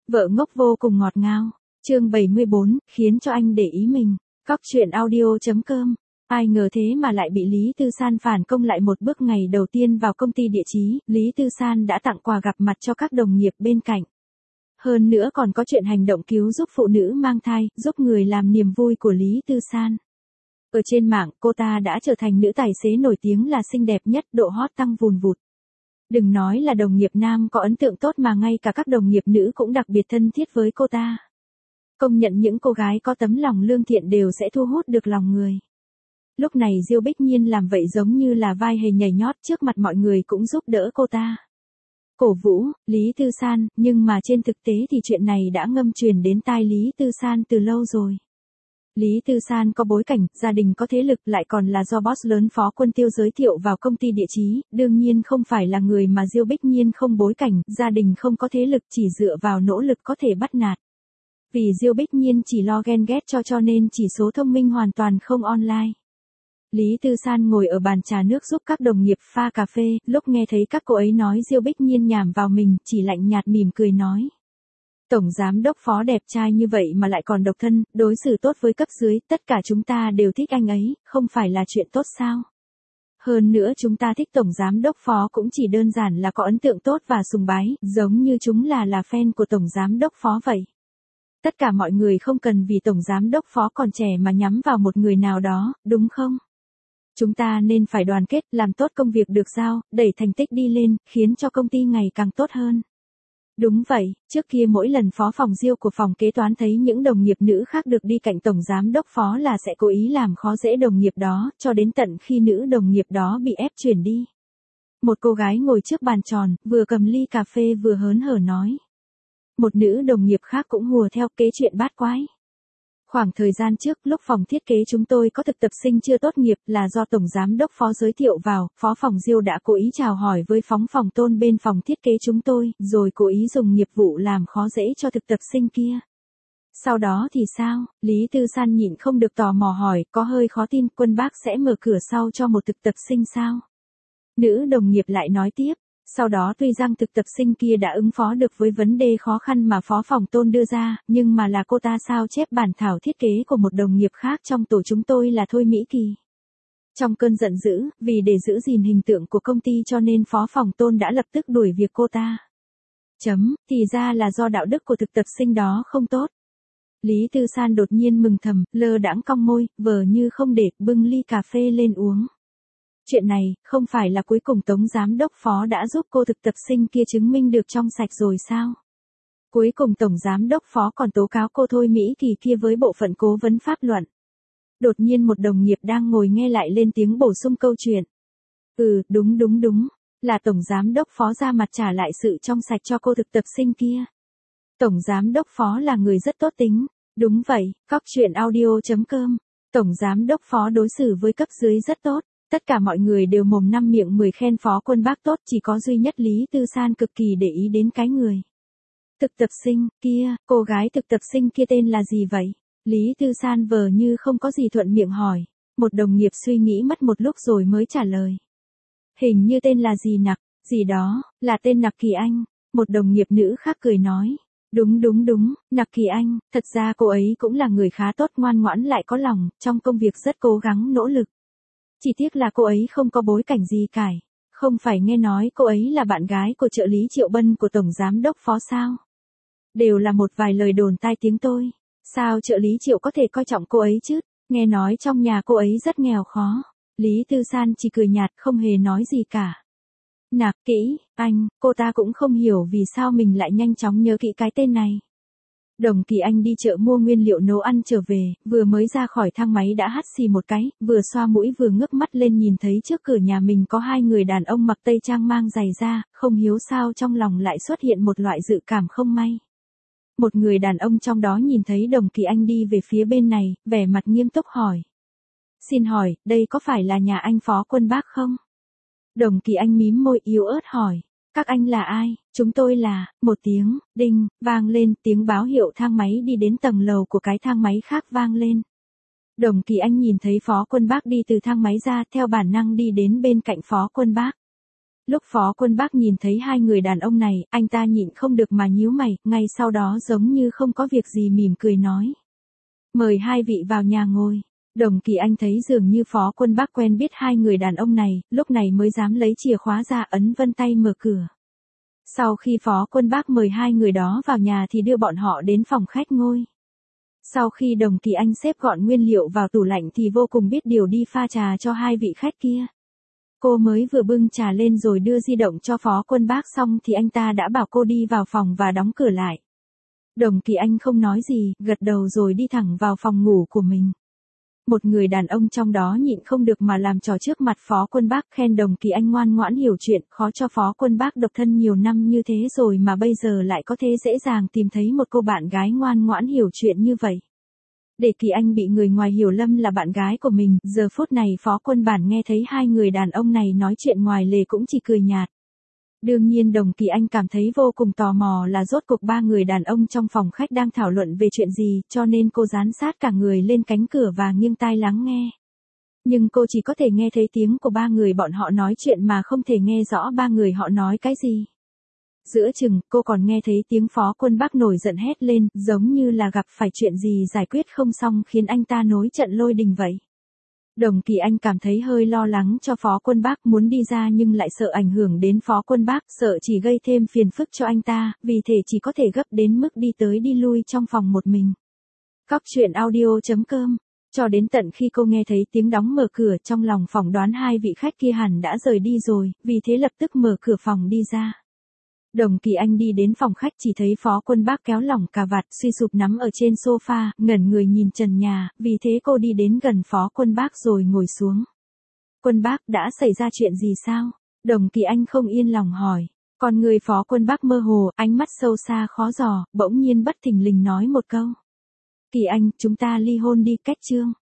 Vợ ngốc vô cùng ngọt ngào. Chương 74, khiến cho anh để ý mình. Cóc truyện audio.com. Ai ngờ thế mà lại bị Lý Tư San phản công lại một bước. Ngày đầu tiên vào công ty địa chí, Lý Tư San đã tặng quà gặp mặt cho các đồng nghiệp bên cạnh. Hơn nữa còn có chuyện hành động cứu giúp phụ nữ mang thai, giúp người làm niềm vui của Lý Tư San. Ở trên mạng, cô ta đã trở thành nữ tài xế nổi tiếng là xinh đẹp nhất, độ hot tăng vùn vụt. Đừng nói là đồng nghiệp nam có ấn tượng tốt mà ngay cả các đồng nghiệp nữ cũng đặc biệt thân thiết với cô ta. Công nhận những cô gái có tấm lòng lương thiện đều sẽ thu hút được lòng người. Lúc này Diêu Bích Nhiên làm vậy giống như là vai hề nhảy nhót trước mặt mọi người cũng giúp đỡ cô ta. Cổ vũ, Lý Tư San, nhưng mà trên thực tế thì chuyện này đã ngâm truyền đến tai Lý Tư San từ lâu rồi. Lý Tư San có bối cảnh, gia đình có thế lực lại còn là do boss lớn Phó Quân Tiêu giới thiệu vào công ty địa chí, đương nhiên không phải là người mà Diêu Bích Nhiên không bối cảnh, gia đình không có thế lực chỉ dựa vào nỗ lực có thể bắt nạt. Vì Diêu Bích Nhiên chỉ lo ghen ghét cho nên chỉ số thông minh hoàn toàn không online. Lý Tư San ngồi ở bàn trà nước giúp các đồng nghiệp pha cà phê, lúc nghe thấy các cô ấy nói Diêu Bích Nhiên nhảm vào mình, chỉ lạnh nhạt mỉm cười nói. Tổng giám đốc Phó đẹp trai như vậy mà lại còn độc thân, đối xử tốt với cấp dưới, tất cả chúng ta đều thích anh ấy, không phải là chuyện tốt sao? Hơn nữa chúng ta thích Tổng giám đốc Phó cũng chỉ đơn giản là có ấn tượng tốt và sùng bái, giống như chúng là fan của Tổng giám đốc Phó vậy. Tất cả mọi người không cần vì Tổng giám đốc Phó còn trẻ mà nhắm vào một người nào đó, đúng không? Chúng ta nên phải đoàn kết, làm tốt công việc được giao, đẩy thành tích đi lên, khiến cho công ty ngày càng tốt hơn. Đúng vậy, trước kia mỗi lần phó phòng Diêu của phòng kế toán thấy những đồng nghiệp nữ khác được đi cạnh Tổng giám đốc Phó là sẽ cố ý làm khó dễ đồng nghiệp đó, cho đến tận khi nữ đồng nghiệp đó bị ép chuyển đi. Một cô gái ngồi trước bàn tròn, vừa cầm ly cà phê vừa hớn hở nói. Một nữ đồng nghiệp khác cũng hùa theo kế chuyện bát quái. Khoảng thời gian trước, lúc phòng thiết kế chúng tôi có thực tập sinh chưa tốt nghiệp là do Tổng giám đốc Phó giới thiệu vào, Phó phòng Diêu đã cố ý chào hỏi với phó phòng Tôn bên phòng thiết kế chúng tôi, rồi cố ý dùng nghiệp vụ làm khó dễ cho thực tập sinh kia. Sau đó thì sao? Lý Tư San nhịn không được tò mò hỏi, có hơi khó tin, Quân bác sẽ mở cửa sau cho một thực tập sinh sao? Nữ đồng nghiệp lại nói tiếp. Sau đó tuy rằng thực tập sinh kia đã ứng phó được với vấn đề khó khăn mà phó phòng Tôn đưa ra, nhưng mà là cô ta sao chép bản thảo thiết kế của một đồng nghiệp khác trong tổ chúng tôi là Thôi Mỹ Kỳ. Trong cơn giận dữ, vì để giữ gìn hình tượng của công ty cho nên phó phòng Tôn đã lập tức đuổi việc cô ta. Thì ra là do đạo đức của thực tập sinh đó không tốt. Lý Tư San đột nhiên mừng thầm, lơ đãng cong môi, vờ như không để, bưng ly cà phê lên uống. Chuyện này, không phải là cuối cùng Tổng giám đốc Phó đã giúp cô thực tập sinh kia chứng minh được trong sạch rồi sao? Cuối cùng Tổng giám đốc Phó còn tố cáo cô Thôi Mỹ Kỳ kia với bộ phận cố vấn pháp luận. Đột nhiên một đồng nghiệp đang ngồi nghe lại lên tiếng bổ sung câu chuyện. Đúng, là Tổng giám đốc Phó ra mặt trả lại sự trong sạch cho cô thực tập sinh kia. Tổng giám đốc Phó là người rất tốt tính. Đúng vậy, cóc truyện audio.com. Tổng giám đốc Phó đối xử với cấp dưới rất tốt. Tất cả mọi người đều mồm năm miệng 10 khen Phó Quân bác tốt, chỉ có duy nhất Lý Tư San cực kỳ để ý đến cái người. Thực tập sinh, kia, cô gái thực tập sinh kia tên là gì vậy? Lý Tư San vờ như không có gì thuận miệng hỏi. Một đồng nghiệp suy nghĩ mất một lúc rồi mới trả lời. Hình như tên là gì đó, là tên Nặc Kỳ Anh. Một đồng nghiệp nữ khác cười nói. Đúng, Nặc Kỳ Anh, thật ra cô ấy cũng là người khá tốt, ngoan ngoãn lại có lòng, trong công việc rất cố gắng nỗ lực. Chỉ tiếc là cô ấy không có bối cảnh gì cả. Không phải nghe nói cô ấy là bạn gái của trợ lý Triệu Bân của Tổng giám đốc Phó sao? Đều là một vài lời đồn tai tiếng tôi. Sao trợ lý Triệu có thể coi trọng cô ấy chứ? Nghe nói trong nhà cô ấy rất nghèo khó. Lý Tư San chỉ cười nhạt không hề nói gì cả. Nặc Kỹ Anh, cô ta cũng không hiểu vì sao mình lại nhanh chóng nhớ kỹ cái tên này. Đồng Kỳ Anh đi chợ mua nguyên liệu nấu ăn trở về, vừa mới ra khỏi thang máy đã hắt xì một cái, vừa xoa mũi vừa ngước mắt lên nhìn thấy trước cửa nhà mình có hai người đàn ông mặc tây trang mang giày da, không hiểu sao trong lòng lại xuất hiện một loại dự cảm không may. Một người đàn ông trong đó nhìn thấy Đồng Kỳ Anh đi về phía bên này, vẻ mặt nghiêm túc hỏi. Xin hỏi, đây có phải là nhà anh Phó Quân bác không? Đồng Kỳ Anh mím môi yếu ớt hỏi. Các anh là ai? Chúng tôi là, một tiếng, đinh, vang lên, tiếng báo hiệu thang máy đi đến tầng lầu của cái thang máy khác vang lên. Đồng Kỳ Anh nhìn thấy Phó Quân bác đi từ thang máy ra, theo bản năng đi đến bên cạnh Phó Quân bác. Lúc Phó Quân Bác nhìn thấy hai người đàn ông này, anh ta nhịn không được mà nhíu mày, ngay sau đó giống như không có việc gì mỉm cười nói. Mời hai vị vào nhà ngồi. Đồng Kỳ Anh thấy dường như Phó Quân Bác quen biết hai người đàn ông này, lúc này mới dám lấy chìa khóa ra ấn vân tay mở cửa. Sau khi Phó Quân Bác mời hai người đó vào nhà thì đưa bọn họ đến phòng khách ngồi. Sau khi Đồng Kỳ Anh xếp gọn nguyên liệu vào tủ lạnh thì vô cùng biết điều đi pha trà cho hai vị khách kia. Cô mới vừa bưng trà lên rồi đưa di động cho Phó Quân Bác xong thì anh ta đã bảo cô đi vào phòng và đóng cửa lại. Đồng Kỳ Anh không nói gì, gật đầu rồi đi thẳng vào phòng ngủ của mình. Một người đàn ông trong đó nhịn không được mà làm trò trước mặt Phó Quân Bác, khen Đồng Kỳ Anh ngoan ngoãn hiểu chuyện, khó cho Phó Quân Bác độc thân nhiều năm như thế rồi mà bây giờ lại có thể dễ dàng tìm thấy một cô bạn gái ngoan ngoãn hiểu chuyện như vậy. Để Kỳ Anh bị người ngoài hiểu lầm là bạn gái của mình, giờ phút này Phó Quân Bản nghe thấy hai người đàn ông này nói chuyện ngoài lề cũng chỉ cười nhạt. Đương nhiên Đồng Kỳ Anh cảm thấy vô cùng tò mò là rốt cuộc ba người đàn ông trong phòng khách đang thảo luận về chuyện gì, cho nên cô dán sát cả người lên cánh cửa và nghiêng tai lắng nghe. Nhưng cô chỉ có thể nghe thấy tiếng của ba người bọn họ nói chuyện mà không thể nghe rõ ba người họ nói cái gì. Giữa chừng, cô còn nghe thấy tiếng Phó Quân Bác nổi giận hét lên, giống như là gặp phải chuyện gì giải quyết không xong khiến anh ta nổi trận lôi đình vậy. Đồng Kỳ Anh cảm thấy hơi lo lắng cho Phó Quân Bác, muốn đi ra nhưng lại sợ ảnh hưởng đến Phó Quân Bác, sợ chỉ gây thêm phiền phức cho anh ta, vì thế chỉ có thể gấp đến mức đi tới đi lui trong phòng một mình. Cóc truyện audio.com. Cho đến tận khi cô nghe thấy tiếng đóng mở cửa, trong lòng phỏng đoán hai vị khách kia hẳn đã rời đi rồi, vì thế lập tức mở cửa phòng đi ra. Đồng Kỳ Anh đi đến phòng khách chỉ thấy Phó Quân Bác kéo lỏng cà vạt, suy sụp nằm ở trên sofa, ngẩn người nhìn trần nhà, vì thế cô đi đến gần Phó Quân Bác rồi ngồi xuống. Quân Bác, đã xảy ra chuyện gì sao? Đồng Kỳ Anh không yên lòng hỏi. Còn người Phó Quân Bác mơ hồ, ánh mắt sâu xa khó dò, bỗng nhiên bất thình lình nói một câu. Kỳ Anh, chúng ta ly hôn đi, cách chương.